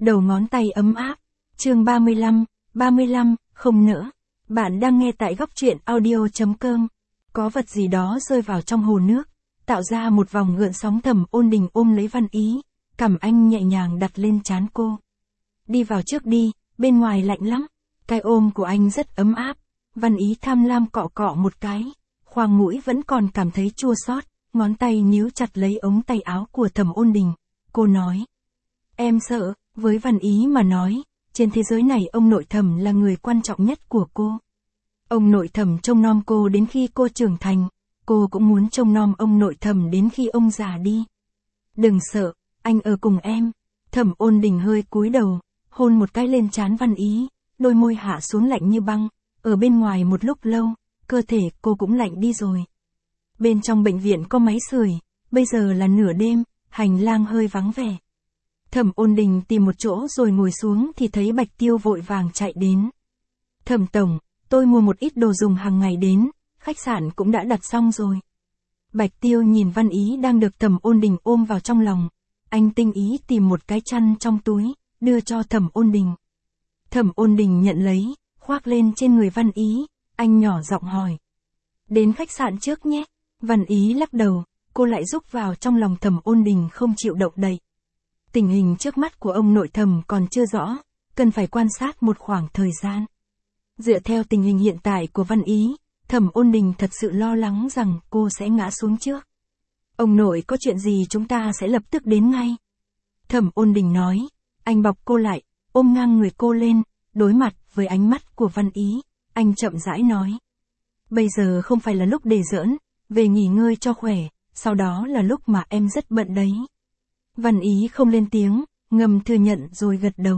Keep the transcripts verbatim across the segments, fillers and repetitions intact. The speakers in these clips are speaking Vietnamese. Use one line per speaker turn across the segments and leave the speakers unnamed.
đầu ngón tay ấm áp. Chương ba mươi lăm, ba mươi lăm, không nỡ. Bạn đang nghe tại góc truyện audio chấm com. Có vật gì đó rơi vào trong hồ nước, tạo ra một vòng gợn sóng. Thẩm Ôn Đình ôm lấy Văn Ý, cằm anh nhẹ nhàng đặt lên trán cô. Đi vào trước đi, bên ngoài lạnh lắm. Cái ôm của anh rất ấm áp. Văn Ý tham lam cọ cọ một cái, khoang mũi vẫn còn cảm thấy chua xót, ngón tay níu chặt lấy ống tay áo của Thẩm Ôn Đình. Cô nói, em sợ. Với Văn Ý mà nói, trên thế giới này ông nội Thẩm là người quan trọng nhất của cô. Ông nội Thẩm trông nom cô đến khi cô trưởng thành, cô cũng muốn trông nom ông nội Thẩm đến khi ông già đi. Đừng sợ, anh ở cùng em. Thẩm Ôn Đình hơi cúi đầu, hôn một cái lên trán Văn Ý, đôi môi hạ xuống lạnh như băng. Ở bên ngoài một lúc lâu, cơ thể cô cũng lạnh đi rồi. Bên trong bệnh viện có máy sưởi, bây giờ là nửa đêm, hành lang hơi vắng vẻ. Thẩm Ôn Đình tìm một chỗ rồi ngồi xuống thì thấy Bạch Tiêu vội vàng chạy đến. Thẩm tổng, tôi mua một ít đồ dùng hàng ngày đến, khách sạn cũng đã đặt xong rồi. Bạch Tiêu nhìn Văn Ý đang được Thẩm Ôn Đình ôm vào trong lòng. Anh tinh ý tìm một cái chăn trong túi, đưa cho Thẩm Ôn Đình. Thẩm Ôn Đình nhận lấy, khoác lên trên người Văn Ý, anh nhỏ giọng hỏi. Đến khách sạn trước nhé. Văn Ý lắc đầu, cô lại rúc vào trong lòng Thẩm Ôn Đình không chịu động đậy. Tình hình trước mắt của ông nội Thẩm còn chưa rõ, cần phải quan sát một khoảng thời gian. Dựa theo tình hình hiện tại của Văn Ý, Thẩm Ôn Đình thật sự lo lắng rằng cô sẽ ngã xuống trước. Ông nội có chuyện gì chúng ta sẽ lập tức đến ngay. Thẩm Ôn Đình nói, anh bọc cô lại, ôm ngang người cô lên, đối mặt với ánh mắt của Văn Ý, anh chậm rãi nói. Bây giờ không phải là lúc để giỡn, về nghỉ ngơi cho khỏe, sau đó là lúc mà em rất bận đấy. Văn Ý không lên tiếng, ngầm thừa nhận rồi gật đầu.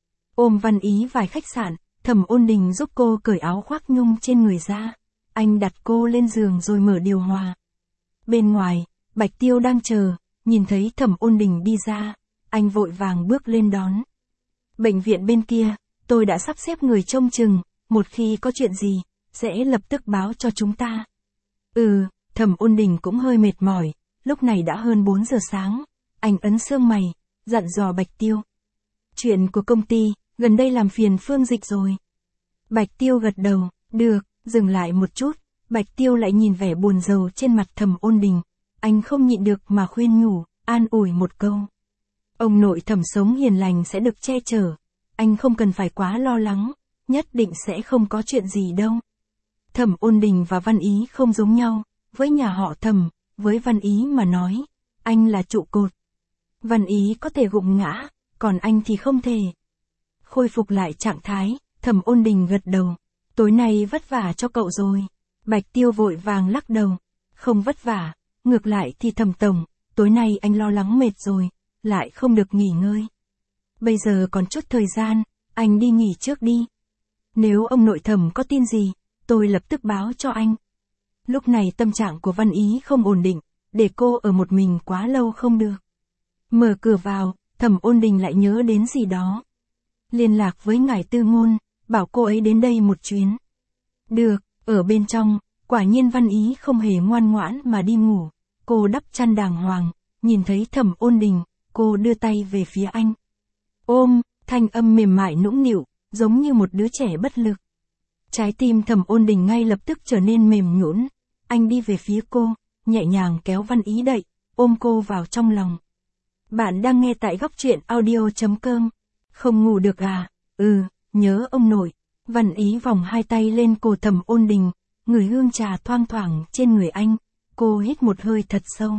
Ôm Văn Ý vài khách sạn, Thẩm Ôn Đình giúp cô cởi áo khoác nhung trên người ra. Anh đặt cô lên giường rồi mở điều hòa. Bên ngoài, Bạch Tiêu đang chờ, nhìn thấy Thẩm Ôn Đình đi ra, anh vội vàng bước lên đón. Bệnh viện bên kia, tôi đã sắp xếp người trông chừng, một khi có chuyện gì, sẽ lập tức báo cho chúng ta. Ừ, Thẩm Ôn Đình cũng hơi mệt mỏi, lúc này đã hơn bốn giờ sáng. Anh ấn xương mày, dặn dò Bạch Tiêu. Chuyện của công ty, gần đây làm phiền Phương Dịch rồi. Bạch Tiêu gật đầu, được, dừng lại một chút, Bạch Tiêu lại nhìn vẻ buồn rầu trên mặt Thẩm Ôn Đình. Anh không nhịn được mà khuyên nhủ, an ủi một câu. Ông nội Thẩm sống hiền lành sẽ được che chở, anh không cần phải quá lo lắng, nhất định sẽ không có chuyện gì đâu. Thẩm Ôn Đình và Văn Ý không giống nhau, với nhà họ Thẩm, với Văn Ý mà nói, anh là trụ cột. Văn Ý có thể gục ngã, còn anh thì không thể. Khôi phục lại trạng thái, Thẩm Ôn Đình gật đầu. Tối nay vất vả cho cậu rồi. Bạch Tiêu vội vàng lắc đầu. Không vất vả, ngược lại thì Thẩm tổng, tối nay anh lo lắng mệt rồi, lại không được nghỉ ngơi. Bây giờ còn chút thời gian, anh đi nghỉ trước đi. Nếu ông nội Thẩm có tin gì, tôi lập tức báo cho anh. Lúc này tâm trạng của Văn Ý không ổn định, để cô ở một mình quá lâu không được. Mở cửa vào, Thẩm Ôn Đình lại nhớ đến gì đó. Liên lạc với ngài Tư Ngôn, bảo cô ấy đến đây một chuyến. Được, ở bên trong, quả nhiên Văn Ý không hề ngoan ngoãn mà đi ngủ. Cô đắp chăn đàng hoàng, nhìn thấy Thẩm Ôn Đình, cô đưa tay về phía anh. Ôm, thanh âm mềm mại nũng nịu, giống như một đứa trẻ bất lực. Trái tim Thẩm Ôn Đình ngay lập tức trở nên mềm nhũn. Anh đi về phía cô, nhẹ nhàng kéo Văn Ý đậy, ôm cô vào trong lòng. Bạn đang nghe tại góc truyện audio chấm com. Không ngủ được à? Ừ, nhớ ông nội. Văn Ý vòng hai tay lên cổ Thẩm Ôn Đình, ngửi hương trà thoang thoảng trên người anh. Cô hít một hơi thật sâu.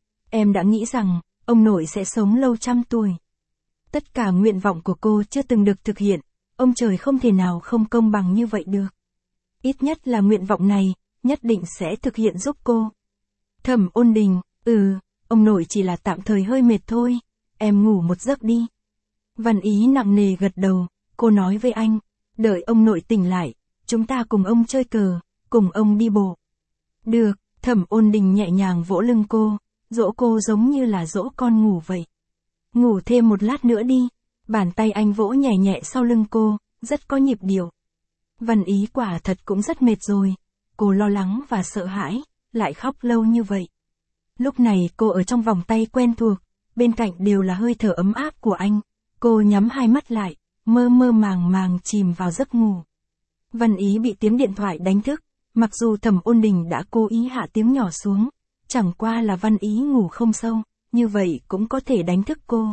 Em đã nghĩ rằng, ông nội sẽ sống lâu trăm tuổi. Tất cả nguyện vọng của cô chưa từng được thực hiện, ông trời không thể nào không công bằng như vậy được. Ít nhất là nguyện vọng này, nhất định sẽ thực hiện giúp cô. Thẩm Ôn Đình, ừ, ông nội chỉ là tạm thời hơi mệt thôi, em ngủ một giấc đi. Văn Ý nặng nề gật đầu, cô nói với anh, đợi ông nội tỉnh lại, chúng ta cùng ông chơi cờ, cùng ông đi bộ. Được, Thẩm Ôn Đình nhẹ nhàng vỗ lưng cô, dỗ cô giống như là dỗ con ngủ vậy. Ngủ thêm một lát nữa đi, bàn tay anh vỗ nhẹ nhẹ sau lưng cô, rất có nhịp điệu. Văn Ý quả thật cũng rất mệt rồi, cô lo lắng và sợ hãi, lại khóc lâu như vậy. Lúc này cô ở trong vòng tay quen thuộc, bên cạnh đều là hơi thở ấm áp của anh, Cô nhắm hai mắt lại, mơ mơ màng màng chìm vào giấc ngủ. Văn Ý bị tiếng điện thoại đánh thức, mặc dù Thẩm Ôn Đình đã cố ý hạ tiếng nhỏ xuống, chẳng qua là Văn Ý ngủ không sâu, như vậy cũng có thể đánh thức cô.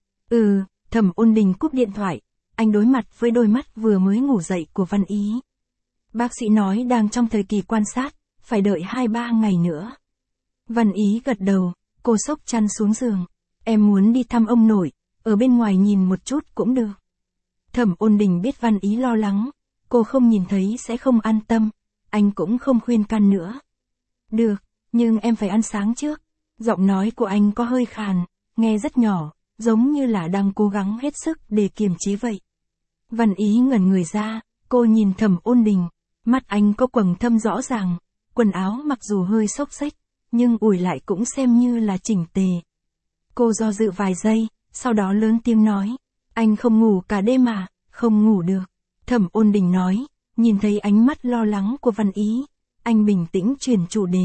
Ừ, Thẩm Ôn Đình cúp điện thoại, anh đối mặt với đôi mắt vừa mới ngủ dậy của Văn Ý. Bác sĩ nói đang trong thời kỳ quan sát, phải đợi hai ba ngày nữa. Văn Ý gật đầu, cô xốc chăn xuống giường. Em muốn đi thăm ông nội, ở bên ngoài nhìn một chút cũng được. Thẩm Ôn Đình biết Văn Ý lo lắng, cô không nhìn thấy sẽ không an tâm, anh cũng không khuyên can nữa. Được, nhưng em phải ăn sáng trước. Giọng nói của anh có hơi khàn, nghe rất nhỏ, giống như là đang cố gắng hết sức để kiềm chế vậy. Văn Ý ngẩn người ra, cô nhìn Thẩm Ôn Đình, mắt anh có quầng thâm rõ ràng, quần áo mặc dù hơi xốc xếch, nhưng ủi lại cũng xem như là chỉnh tề. Cô do dự vài giây, sau đó lớn tiếng nói, anh không ngủ cả đêm à, không ngủ được. Thẩm Ôn Đình nói, nhìn thấy ánh mắt lo lắng của Văn Ý, anh bình tĩnh chuyển chủ đề.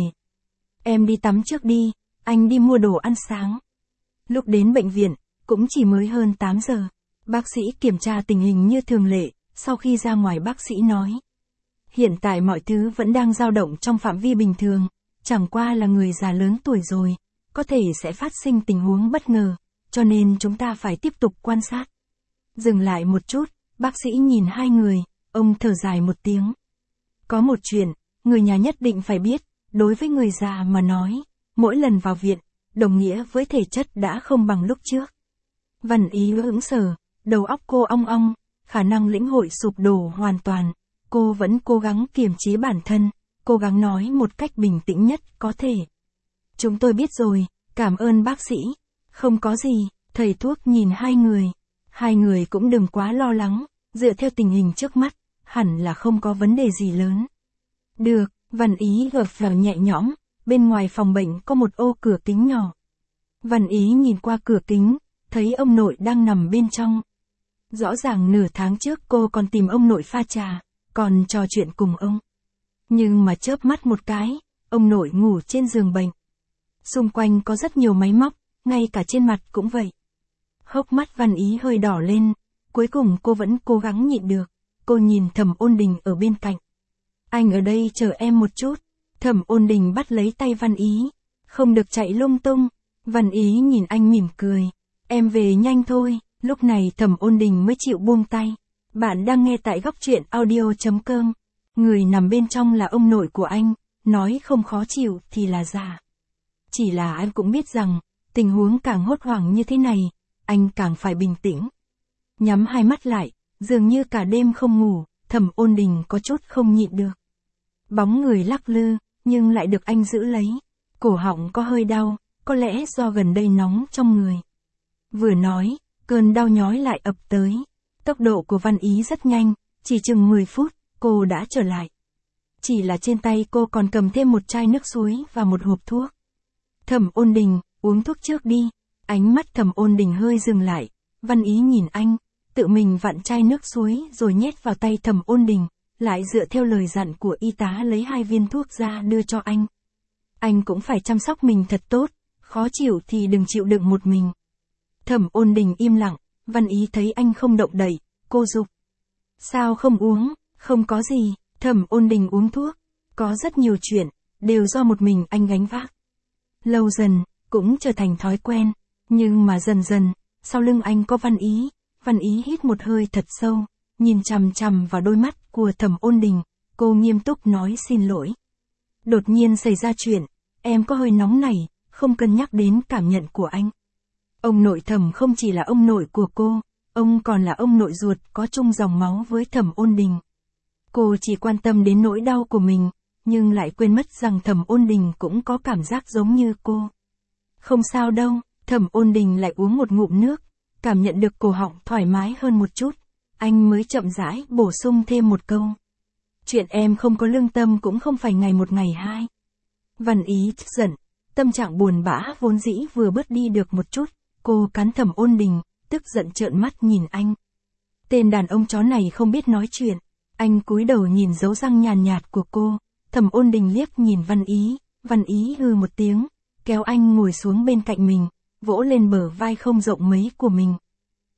Em đi tắm trước đi, anh đi mua đồ ăn sáng. Lúc đến bệnh viện, cũng chỉ mới hơn tám giờ. Bác sĩ kiểm tra tình hình như thường lệ, sau khi ra ngoài bác sĩ nói. Hiện tại mọi thứ vẫn đang dao động trong phạm vi bình thường, chẳng qua là người già lớn tuổi rồi, có thể sẽ phát sinh tình huống bất ngờ, cho nên chúng ta phải tiếp tục quan sát. Dừng lại một chút, bác sĩ nhìn hai người, ông thở dài một tiếng. Có một chuyện, người nhà nhất định phải biết, đối với người già mà nói, mỗi lần vào viện, đồng nghĩa với thể chất đã không bằng lúc trước. Văn Ý hững sờ, đầu óc cô ong ong, khả năng lĩnh hội sụp đổ hoàn toàn. Cô vẫn cố gắng kiềm chế bản thân, cố gắng nói một cách bình tĩnh nhất có thể. Chúng tôi biết rồi, cảm ơn bác sĩ. Không có gì, thầy thuốc nhìn hai người. Hai người cũng đừng quá lo lắng, dựa theo tình hình trước mắt, hẳn là không có vấn đề gì lớn. Được, Văn Ý gật vào nhẹ nhõm, bên ngoài phòng bệnh có một ô cửa kính nhỏ. Văn Ý nhìn qua cửa kính, thấy ông nội đang nằm bên trong. Rõ ràng nửa tháng trước cô còn tìm ông nội pha trà, còn trò chuyện cùng ông. Nhưng mà chớp mắt một cái, ông nội ngủ trên giường bệnh. Xung quanh có rất nhiều máy móc, ngay cả trên mặt cũng vậy. Hốc mắt Văn Ý hơi đỏ lên, cuối cùng cô vẫn cố gắng nhịn được. Cô nhìn Thẩm Ôn Đình ở bên cạnh. Anh ở đây chờ em một chút. Thẩm Ôn Đình bắt lấy tay Văn Ý. Không được chạy lung tung. Văn Ý nhìn anh mỉm cười. Em về nhanh thôi. Lúc này Thẩm Ôn Đình mới chịu buông tay. Bạn đang nghe tại góc truyện audio chấm com. Người nằm bên trong là ông nội của anh, nói không khó chịu thì là giả. Chỉ là anh cũng biết rằng, tình huống càng hốt hoảng như thế này, anh càng phải bình tĩnh. Nhắm hai mắt lại, dường như cả đêm không ngủ, Thẩm Ôn Đình có chút không nhịn được. Bóng người lắc lư, nhưng lại được anh giữ lấy. Cổ họng có hơi đau, có lẽ do gần đây nóng trong người. Vừa nói, cơn đau nhói lại ập tới. Tốc độ của Văn Ý rất nhanh, chỉ chừng mười phút, cô đã trở lại. Chỉ là trên tay cô còn cầm thêm một chai nước suối và một hộp thuốc. Thẩm Ôn Đình, uống thuốc trước đi. Ánh mắt Thẩm Ôn Đình hơi dừng lại. Văn Ý nhìn anh, tự mình vặn chai nước suối rồi nhét vào tay Thẩm Ôn Đình, lại dựa theo lời dặn của y tá lấy hai viên thuốc ra đưa cho anh. Anh cũng phải chăm sóc mình thật tốt, khó chịu thì đừng chịu đựng một mình. Thẩm Ôn Đình im lặng, Văn Ý thấy anh không động đậy, cô giục. Sao không uống, không có gì. Thẩm Ôn Đình uống thuốc, có rất nhiều chuyện, đều do một mình anh gánh vác. Lâu dần, cũng trở thành thói quen, nhưng mà dần dần, sau lưng anh có Văn Ý. Văn Ý hít một hơi thật sâu, nhìn chằm chằm vào đôi mắt của Thẩm Ôn Đình, cô nghiêm túc nói xin lỗi. Đột nhiên xảy ra chuyện, em có hơi nóng nảy, không cân nhắc đến cảm nhận của anh. Ông nội Thẩm không chỉ là ông nội của cô, ông còn là ông nội ruột có chung dòng máu với Thẩm Ôn Đình. Cô chỉ quan tâm đến nỗi đau của mình, nhưng lại quên mất rằng Thẩm Ôn Đình cũng có cảm giác giống như cô. Không sao đâu, Thẩm Ôn Đình lại uống một ngụm nước, cảm nhận được cổ họng thoải mái hơn một chút, anh mới chậm rãi bổ sung thêm một câu. Chuyện em không có lương tâm cũng không phải ngày một ngày hai. Văn Ý tức giận, tâm trạng buồn bã vốn dĩ vừa bớt đi được một chút, cô cắn Thẩm Ôn Đình, tức giận trợn mắt nhìn anh. Tên đàn ông chó này không biết nói chuyện, anh cúi đầu nhìn dấu răng nhàn nhạt của cô, Thẩm Ôn Đình liếc nhìn Văn Ý, Văn Ý hừ một tiếng, kéo anh ngồi xuống bên cạnh mình, vỗ lên bờ vai không rộng mấy của mình.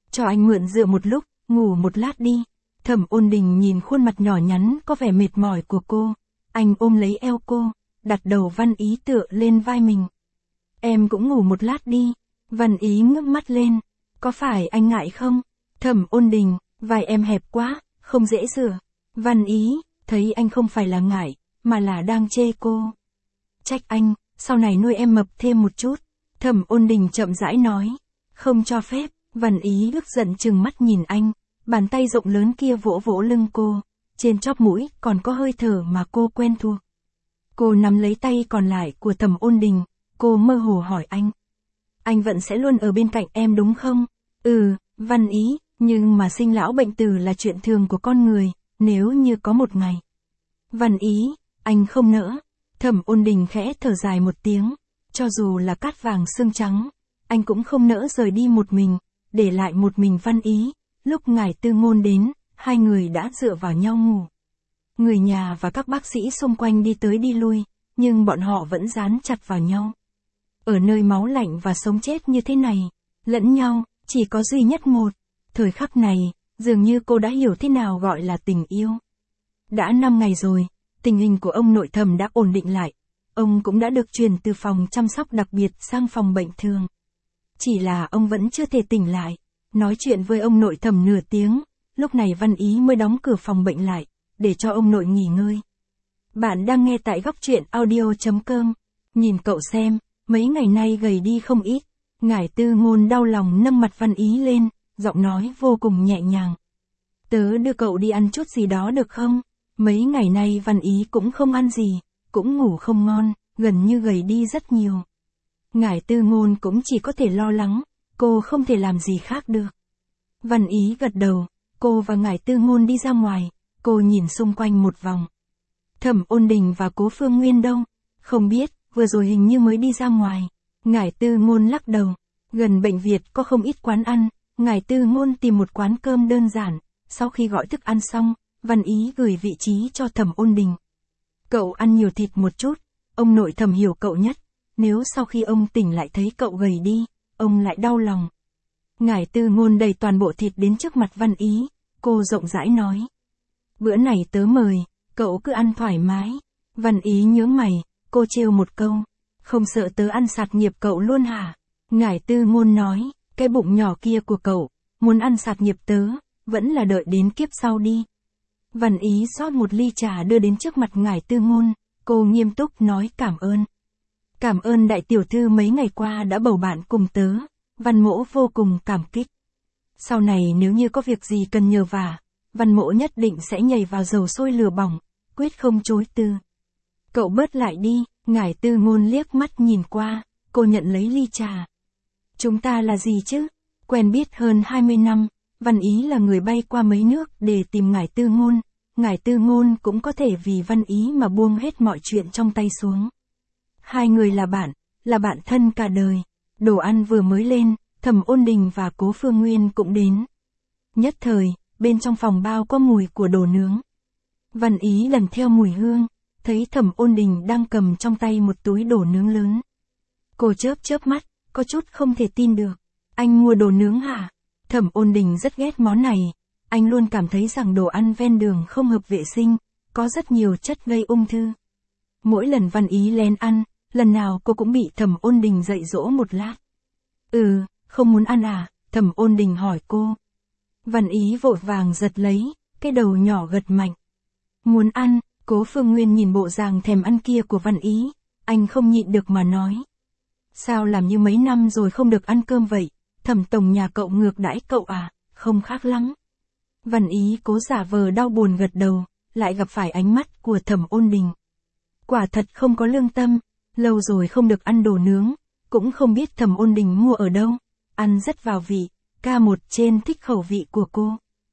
cho anh mượn dựa một lúc, ngủ một lát đi. Thẩm Ôn Đình nhìn khuôn mặt nhỏ nhắn có vẻ mệt mỏi của cô, anh ôm lấy eo cô, đặt đầu Văn Ý tựa lên vai mình. Em cũng ngủ một lát đi. Văn Ý ngước mắt lên, có phải anh ngại không? Thẩm Ôn Đình, vai em hẹp quá, không dễ rửa. Văn Ý, thấy anh không phải là ngại, mà là đang chê cô. Trách anh, sau này nuôi em mập thêm một chút. Thẩm Ôn Đình chậm rãi nói, không cho phép. Văn Ý ức giận chừng mắt nhìn anh, bàn tay rộng lớn kia vỗ vỗ lưng cô, trên chóp mũi còn có hơi thở mà cô quen thuộc. Cô nắm lấy tay còn lại của Thẩm Ôn Đình, cô mơ hồ hỏi anh. Anh vẫn sẽ luôn ở bên cạnh em đúng không? Ừ, Văn Ý, nhưng mà sinh lão bệnh tử là chuyện thường của con người, nếu như có một ngày. Văn Ý, anh không nỡ. Thẩm Ôn Đình khẽ thở dài một tiếng, cho dù là cát vàng xương trắng, anh cũng không nỡ rời đi một mình, để lại một mình Văn Ý. Lúc ngài Tư Ngôn đến, hai người đã dựa vào nhau ngủ. Người nhà và các bác sĩ xung quanh đi tới đi lui, nhưng bọn họ vẫn dán chặt vào nhau. Ở nơi máu lạnh và sống chết như thế này, lẫn nhau, chỉ có duy nhất một. Thời khắc này, dường như cô đã hiểu thế nào gọi là tình yêu. Đã năm ngày rồi, tình hình của ông nội Thẩm đã ổn định lại. Ông cũng đã được chuyển từ phòng chăm sóc đặc biệt sang phòng bệnh thường. Chỉ là ông vẫn chưa thể tỉnh lại. Nói chuyện với ông nội Thẩm nửa tiếng, lúc này Văn Ý mới đóng cửa phòng bệnh lại, để cho ông nội nghỉ ngơi. Bạn đang nghe tại góc truyện audio chấm com. Nhìn cậu xem, mấy ngày nay gầy đi không ít. Ngải Tư Ngôn đau lòng nâng mặt Văn Ý lên, giọng nói vô cùng nhẹ nhàng. Tớ đưa cậu đi ăn chút gì đó được không? Mấy ngày nay Văn Ý cũng không ăn gì, cũng ngủ không ngon, gần như gầy đi rất nhiều. Ngải Tư Ngôn cũng chỉ có thể lo lắng, cô không thể làm gì khác được. Văn Ý gật đầu, cô và Ngải Tư Ngôn đi ra ngoài, cô nhìn xung quanh một vòng. Thẩm Ôn Đình và Cố Phương Nguyên đâu? Không biết, vừa rồi hình như mới đi ra ngoài. Ngải Tư Ngôn lắc đầu, gần bệnh viện có không ít quán ăn, Ngải Tư Ngôn tìm một quán cơm đơn giản, sau khi gọi thức ăn xong, Văn Ý gửi vị trí cho Thẩm Ôn Đình. Cậu ăn nhiều thịt một chút, ông nội Thẩm hiểu cậu nhất, nếu sau khi ông tỉnh lại thấy cậu gầy đi, ông lại đau lòng. Ngải Tư Ngôn đẩy toàn bộ thịt đến trước mặt Văn Ý, cô rộng rãi nói. Bữa này tớ mời, cậu cứ ăn thoải mái. Văn Ý nhướng mày, cô trêu một câu. Không sợ tớ ăn sạt nghiệp cậu luôn hả? Ngải Tư Ngôn nói, cái bụng nhỏ kia của cậu, muốn ăn sạt nghiệp tớ, vẫn là đợi đến kiếp sau đi. Văn Ý rót một ly trà đưa đến trước mặt Ngải Tư Ngôn, cô nghiêm túc nói cảm ơn. Cảm ơn đại tiểu thư mấy ngày qua đã bầu bạn cùng tớ, Văn Mỗ vô cùng cảm kích. Sau này nếu như có việc gì cần nhờ vả, Văn Mỗ nhất định sẽ nhảy vào dầu sôi lửa bỏng, quyết không chối từ. Cậu bớt lại đi, Ngải Tư Ngôn liếc mắt nhìn qua, cô nhận lấy ly trà. Chúng ta là gì chứ? Quen biết hơn hai mươi năm, Văn Ý là người bay qua mấy nước để tìm Ngải Tư Ngôn, Ngải Tư Ngôn cũng có thể vì Văn Ý mà buông hết mọi chuyện trong tay xuống. Hai người là bạn, là bạn thân cả đời. Đồ ăn vừa mới lên, Thẩm Ôn Đình và Cố Phương Nguyên cũng đến. Nhất thời, bên trong phòng bao có mùi của đồ nướng. Văn Ý lần theo mùi hương, thấy Thẩm Ôn Đình đang cầm trong tay một túi đồ nướng lớn. Cô chớp chớp mắt, có chút không thể tin được. Anh mua đồ nướng hả? Thẩm Ôn Đình rất ghét món này. Anh luôn cảm thấy rằng đồ ăn ven đường không hợp vệ sinh, có rất nhiều chất gây ung thư. Mỗi lần Văn Ý lén ăn, lần nào cô cũng bị Thẩm Ôn Đình dạy dỗ một lát. Ừ, không muốn ăn à? Thẩm Ôn Đình hỏi cô. Văn Ý vội vàng giật lấy, cái đầu nhỏ gật mạnh. Muốn ăn. Cố Phương Nguyên nhìn bộ dạng thèm ăn kia của Văn Ý, anh không nhịn được mà nói. Sao làm như mấy năm rồi không được ăn cơm vậy? Thẩm tổng nhà cậu ngược đãi cậu à? Không khác lắm. Văn Ý cố giả vờ đau buồn gật đầu, lại gặp phải ánh mắt của Thẩm Ôn Đình. Quả thật không có lương tâm, lâu rồi không được ăn đồ nướng, cũng không biết Thẩm Ôn Đình mua ở đâu, ăn rất vào vị, ca một trên thích khẩu vị của cô.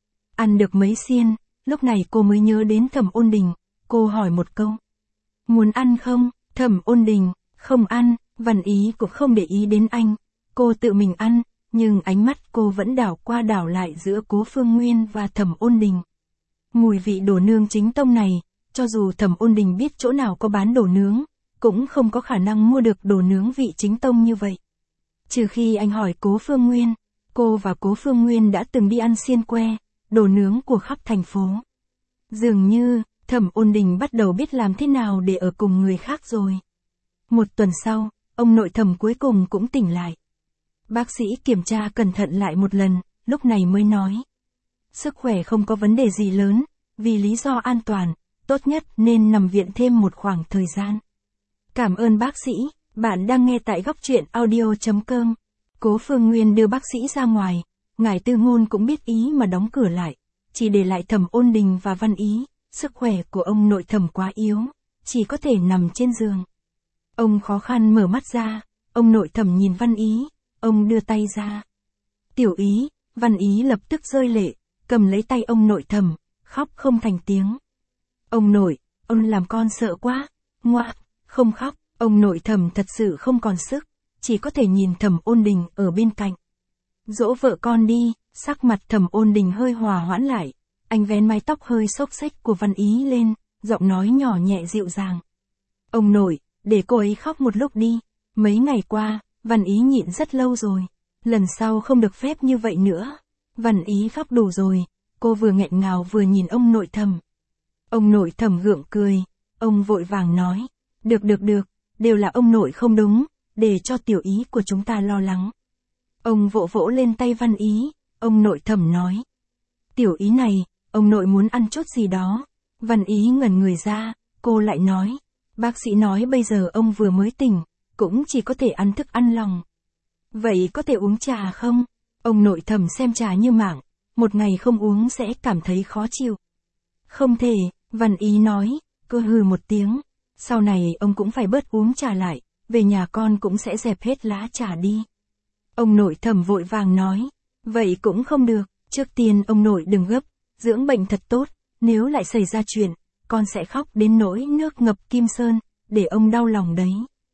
Ăn được mấy xiên, lúc này cô mới nhớ đến Thẩm Ôn Đình, cô hỏi một câu. Muốn ăn không? Thẩm Ôn Đình, không ăn. Văn Ý cũng không để ý đến anh, cô tự mình ăn, nhưng ánh mắt cô vẫn đảo qua đảo lại giữa Cố Phương Nguyên và Thẩm Ôn Đình. Mùi vị đồ nướng chính tông này, cho dù Thẩm Ôn Đình biết chỗ nào có bán đồ nướng, cũng không có khả năng mua được đồ nướng vị chính tông như vậy. Trừ khi anh hỏi Cố Phương Nguyên, cô và Cố Phương Nguyên đã từng đi ăn xiên que, đồ nướng của khắp thành phố. Dường như, Thẩm Ôn Đình bắt đầu biết làm thế nào để ở cùng người khác rồi. Một tuần sau, ông nội Thẩm cuối cùng cũng tỉnh lại. Bác sĩ kiểm tra cẩn thận lại một lần, lúc này mới nói. Sức khỏe không có vấn đề gì lớn, vì lý do an toàn, tốt nhất nên nằm viện thêm một khoảng thời gian. Cảm ơn bác sĩ, bạn đang nghe tại góc truyện audio chấm com. Cố Phương Nguyên đưa bác sĩ ra ngoài, ngài Tư Ngôn cũng biết ý mà đóng cửa lại, chỉ để lại Thẩm Ôn Đình và Văn Ý. Sức khỏe của ông nội Thẩm quá yếu, chỉ có thể nằm trên giường. Ông khó khăn mở mắt ra, ông nội Thẩm nhìn Văn Ý, ông đưa tay ra. Tiểu Ý, Văn Ý lập tức rơi lệ, cầm lấy tay ông nội Thẩm, khóc không thành tiếng. Ông nội, ông làm con sợ quá, ngoạ, không khóc, ông nội Thẩm thật sự không còn sức, chỉ có thể nhìn Thẩm Ôn Đình ở bên cạnh. Dỗ vợ con đi, sắc mặt Thẩm Ôn Đình hơi hòa hoãn lại, anh vén mái tóc hơi xốc xếch của Văn Ý lên, giọng nói nhỏ nhẹ dịu dàng. Ông nội, để cô ấy khóc một lúc đi, mấy ngày qua, Văn Ý nhịn rất lâu rồi, lần sau không được phép như vậy nữa. Văn Ý khóc đủ rồi, cô vừa nghẹn ngào vừa nhìn ông nội Thẩm. Ông nội Thẩm gượng cười, ông vội vàng nói, được được được, đều là ông nội không đúng, để cho Tiểu Ý của chúng ta lo lắng. Ông vỗ vỗ lên tay Văn Ý, ông nội Thẩm nói. Tiểu Ý này, ông nội muốn ăn chút gì đó. Văn Ý ngẩn người ra, cô lại nói, bác sĩ nói bây giờ ông vừa mới tỉnh, cũng chỉ có thể ăn thức ăn lòng. Vậy có thể uống trà không? Ông nội Thẩm xem trà như mạng, một ngày không uống sẽ cảm thấy khó chịu. Không thể, Văn Ý nói, cô hừ một tiếng, sau này ông cũng phải bớt uống trà lại, về nhà con cũng sẽ dẹp hết lá trà đi. Ông nội Thẩm vội vàng nói, vậy cũng không được, trước tiên ông nội đừng gấp, dưỡng bệnh thật tốt, nếu lại xảy ra chuyện, con sẽ khóc đến nỗi nước ngập kim sơn, để ông đau lòng đấy.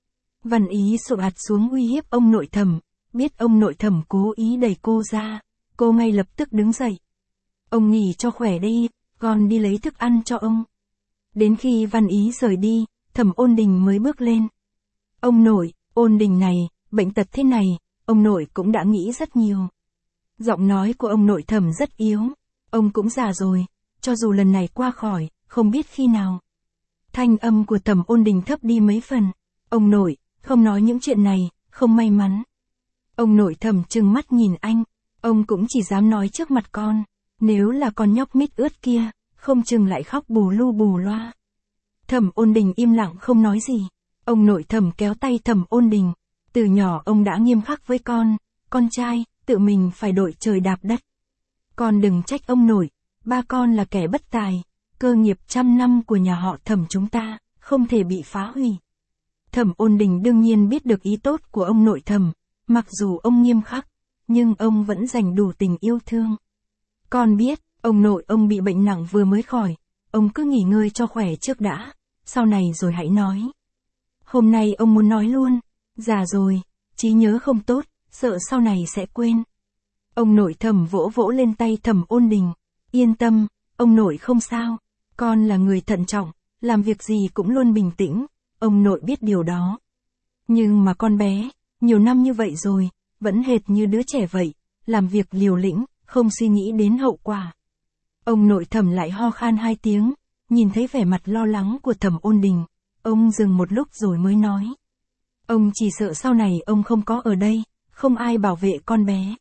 Văn Ý sụp hạt xuống uy hiếp ông nội Thẩm, biết ông nội Thẩm cố ý đẩy cô ra, cô ngay lập tức đứng dậy. Ông nghỉ cho khỏe đi, con đi lấy thức ăn cho ông. Đến khi Văn Ý rời đi, Thẩm Ôn Đình mới bước lên. Ông nội, Ôn Đình này, bệnh tật thế này, ông nội cũng đã nghĩ rất nhiều. Giọng nói của ông nội Thẩm rất yếu, ông cũng già rồi, cho dù lần này qua khỏi, không biết khi nào. Thanh âm của Thẩm Ôn Đình thấp đi mấy phần, ông nội, không nói những chuyện này, không may mắn. Ông nội Thẩm trừng mắt nhìn anh, ông cũng chỉ dám nói trước mặt con, nếu là con nhóc mít ướt kia, không chừng lại khóc bù lu bù loa. Thẩm Ôn Đình im lặng không nói gì, ông nội Thẩm kéo tay Thẩm Ôn Đình, từ nhỏ ông đã nghiêm khắc với con, con trai, tự mình phải đội trời đạp đất. Con đừng trách ông nội, ba con là kẻ bất tài, cơ nghiệp trăm năm của nhà họ Thẩm chúng ta, không thể bị phá hủy. Thẩm Ôn Đình đương nhiên biết được ý tốt của ông nội Thẩm, mặc dù ông nghiêm khắc, nhưng ông vẫn dành đủ tình yêu thương. Con biết, ông nội ông bị bệnh nặng vừa mới khỏi, ông cứ nghỉ ngơi cho khỏe trước đã, sau này rồi hãy nói. Hôm nay ông muốn nói luôn, già rồi, trí nhớ không tốt, sợ sau này sẽ quên. Ông nội Thẩm vỗ vỗ lên tay Thẩm Ôn Đình, yên tâm, ông nội không sao, con là người thận trọng, làm việc gì cũng luôn bình tĩnh, ông nội biết điều đó. Nhưng mà con bé, nhiều năm như vậy rồi, vẫn hệt như đứa trẻ vậy, làm việc liều lĩnh, không suy nghĩ đến hậu quả. Ông nội Thẩm lại ho khan hai tiếng, nhìn thấy vẻ mặt lo lắng của Thẩm Ôn Đình, ông dừng một lúc rồi mới nói. Ông chỉ sợ sau này ông không có ở đây, không ai bảo vệ con bé.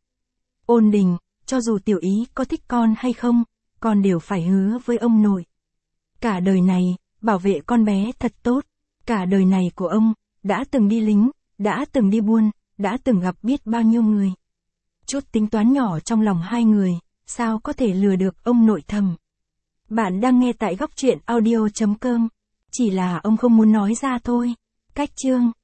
Ôn Đình, cho dù Tiểu Ý có thích con hay không, con đều phải hứa với ông nội. Cả đời này, bảo vệ con bé thật tốt, cả đời này của ông, đã từng đi lính, đã từng đi buôn, đã từng gặp biết bao nhiêu người. Chút tính toán nhỏ trong lòng hai người, sao có thể lừa được ông nội Thẩm. Bạn đang nghe tại góc truyện audio chấm com, chỉ là ông không muốn nói ra thôi. Cách chương